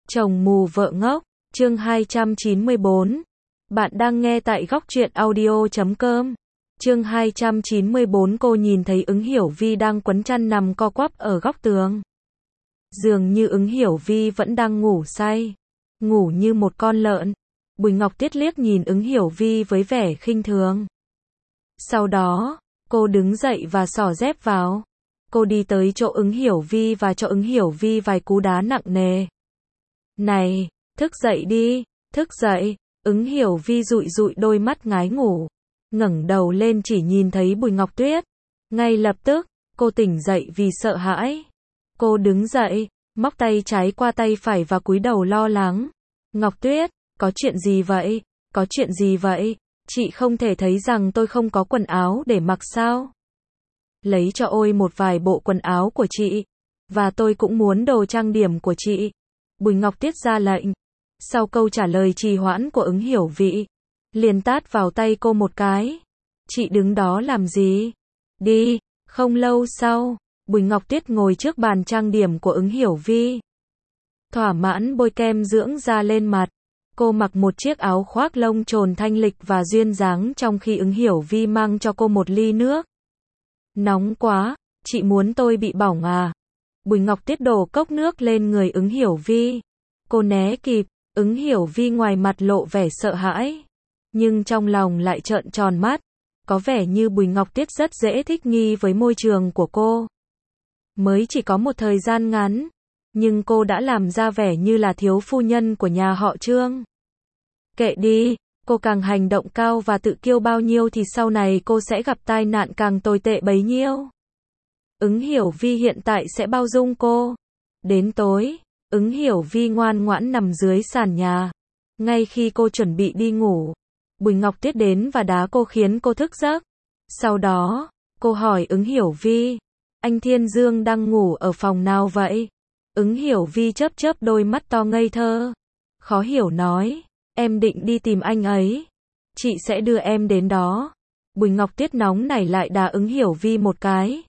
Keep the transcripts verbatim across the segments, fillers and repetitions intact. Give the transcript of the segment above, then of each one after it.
Chồng mù vợ ngốc, chương hai trăm chín mươi bốn. Bạn đang nghe tại góc truyện audio chấm com. Chương hai trăm chín mươi bốn. Cô nhìn thấy Ứng Hiểu Vi đang quấn chăn nằm co quắp ở góc tường. Dường như Ứng Hiểu Vi vẫn đang ngủ say, ngủ như một con lợn. Bùi Ngọc Tiết liếc nhìn Ứng Hiểu Vi với vẻ khinh thường. Sau đó, cô đứng dậy và xỏ dép vào. Cô đi tới chỗ Ứng Hiểu Vi và cho Ứng Hiểu Vi vài cú đá nặng nề. Này, thức dậy đi, thức dậy. Ứng Hiểu Vi dụi dụi đôi mắt ngái ngủ, ngẩng đầu lên chỉ nhìn thấy Bùi Ngọc Tuyết. Ngay lập tức, cô tỉnh dậy vì sợ hãi. Cô đứng dậy, móc tay trái qua tay phải và cúi đầu lo lắng. Ngọc Tuyết, có chuyện gì vậy? Có chuyện gì vậy? Chị không thể thấy rằng tôi không có quần áo để mặc sao? Lấy cho ôi một vài bộ quần áo của chị. Và tôi cũng muốn đồ trang điểm của chị. Bùi Ngọc Tiết ra lệnh. Sau câu trả lời trì hoãn của Ứng Hiểu Vi, liền tát vào tay cô một cái. Chị đứng đó làm gì? Đi. Không lâu sau, Bùi Ngọc Tiết ngồi trước bàn trang điểm của Ứng Hiểu Vi. Thỏa mãn bôi kem dưỡng da lên mặt. Cô mặc một chiếc áo khoác lông trồn thanh lịch và duyên dáng trong khi Ứng Hiểu Vi mang cho cô một ly nước. Nóng quá, chị muốn tôi bị bỏng à? Bùi Ngọc Tiết đổ cốc nước lên người Ứng Hiểu Vi. Cô né kịp. Ứng Hiểu Vi ngoài mặt lộ vẻ sợ hãi, nhưng trong lòng lại trợn tròn mắt. Có vẻ như Bùi Ngọc Tiết rất dễ thích nghi với môi trường của cô. Mới chỉ có một thời gian ngắn, nhưng cô đã làm ra vẻ như là thiếu phu nhân của nhà họ Trương. Kệ đi, cô càng hành động cao và tự kiêu bao nhiêu thì sau này cô sẽ gặp tai nạn càng tồi tệ bấy nhiêu. Ứng Hiểu Vi hiện tại sẽ bao dung cô. Đến tối, Ứng Hiểu Vi ngoan ngoãn nằm dưới sàn nhà. Ngay khi cô chuẩn bị đi ngủ, Bùi Ngọc Tiết đến và đá cô khiến cô thức giấc. Sau đó, cô hỏi Ứng Hiểu Vi, anh Thiên Dương đang ngủ ở phòng nào vậy? Ứng Hiểu Vi chớp chớp đôi mắt to ngây thơ, khó hiểu nói, em định đi tìm anh ấy. Chị sẽ đưa em đến đó. Bùi Ngọc Tiết nóng nảy lại đá Ứng Hiểu Vi một cái.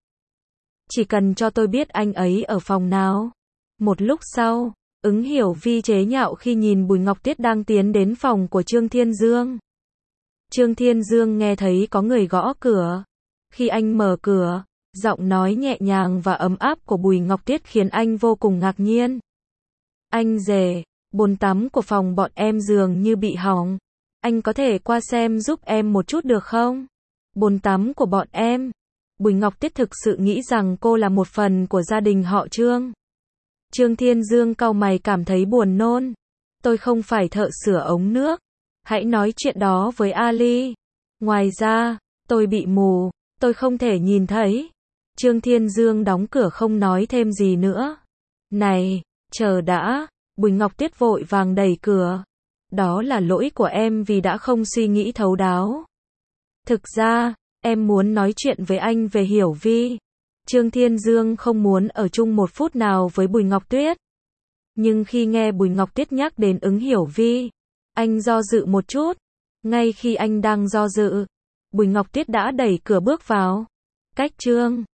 Chỉ cần cho tôi biết anh ấy ở phòng nào. Một lúc sau, Ứng Hiểu Vi chế nhạo khi nhìn Bùi Ngọc Tiết đang tiến đến phòng của Trương Thiên Dương. Trương Thiên Dương nghe thấy có người gõ cửa. Khi anh mở cửa, giọng nói nhẹ nhàng và ấm áp của Bùi Ngọc Tiết khiến anh vô cùng ngạc nhiên. Anh rể, bồn tắm của phòng bọn em dường như bị hỏng. Anh có thể qua xem giúp em một chút được không? Bồn tắm của bọn em. Bùi Ngọc Tiết thực sự nghĩ rằng cô là một phần của gia đình họ Trương. Trương Thiên Dương cau mày cảm thấy buồn nôn. Tôi không phải thợ sửa ống nước. Hãy nói chuyện đó với Ali. Ngoài ra, tôi bị mù, tôi không thể nhìn thấy. Trương Thiên Dương đóng cửa không nói thêm gì nữa. Này, chờ đã. Bùi Ngọc Tiết vội vàng đẩy cửa. Đó là lỗi của em vì đã không suy nghĩ thấu đáo. Thực ra, em muốn nói chuyện với anh về Hiểu Vi. Trương Thiên Dương không muốn ở chung một phút nào với Bùi Ngọc Tuyết. Nhưng khi nghe Bùi Ngọc Tuyết nhắc đến Ứng Hiểu Vi, anh do dự một chút. Ngay khi anh đang do dự, Bùi Ngọc Tuyết đã đẩy cửa bước vào. Cách Trương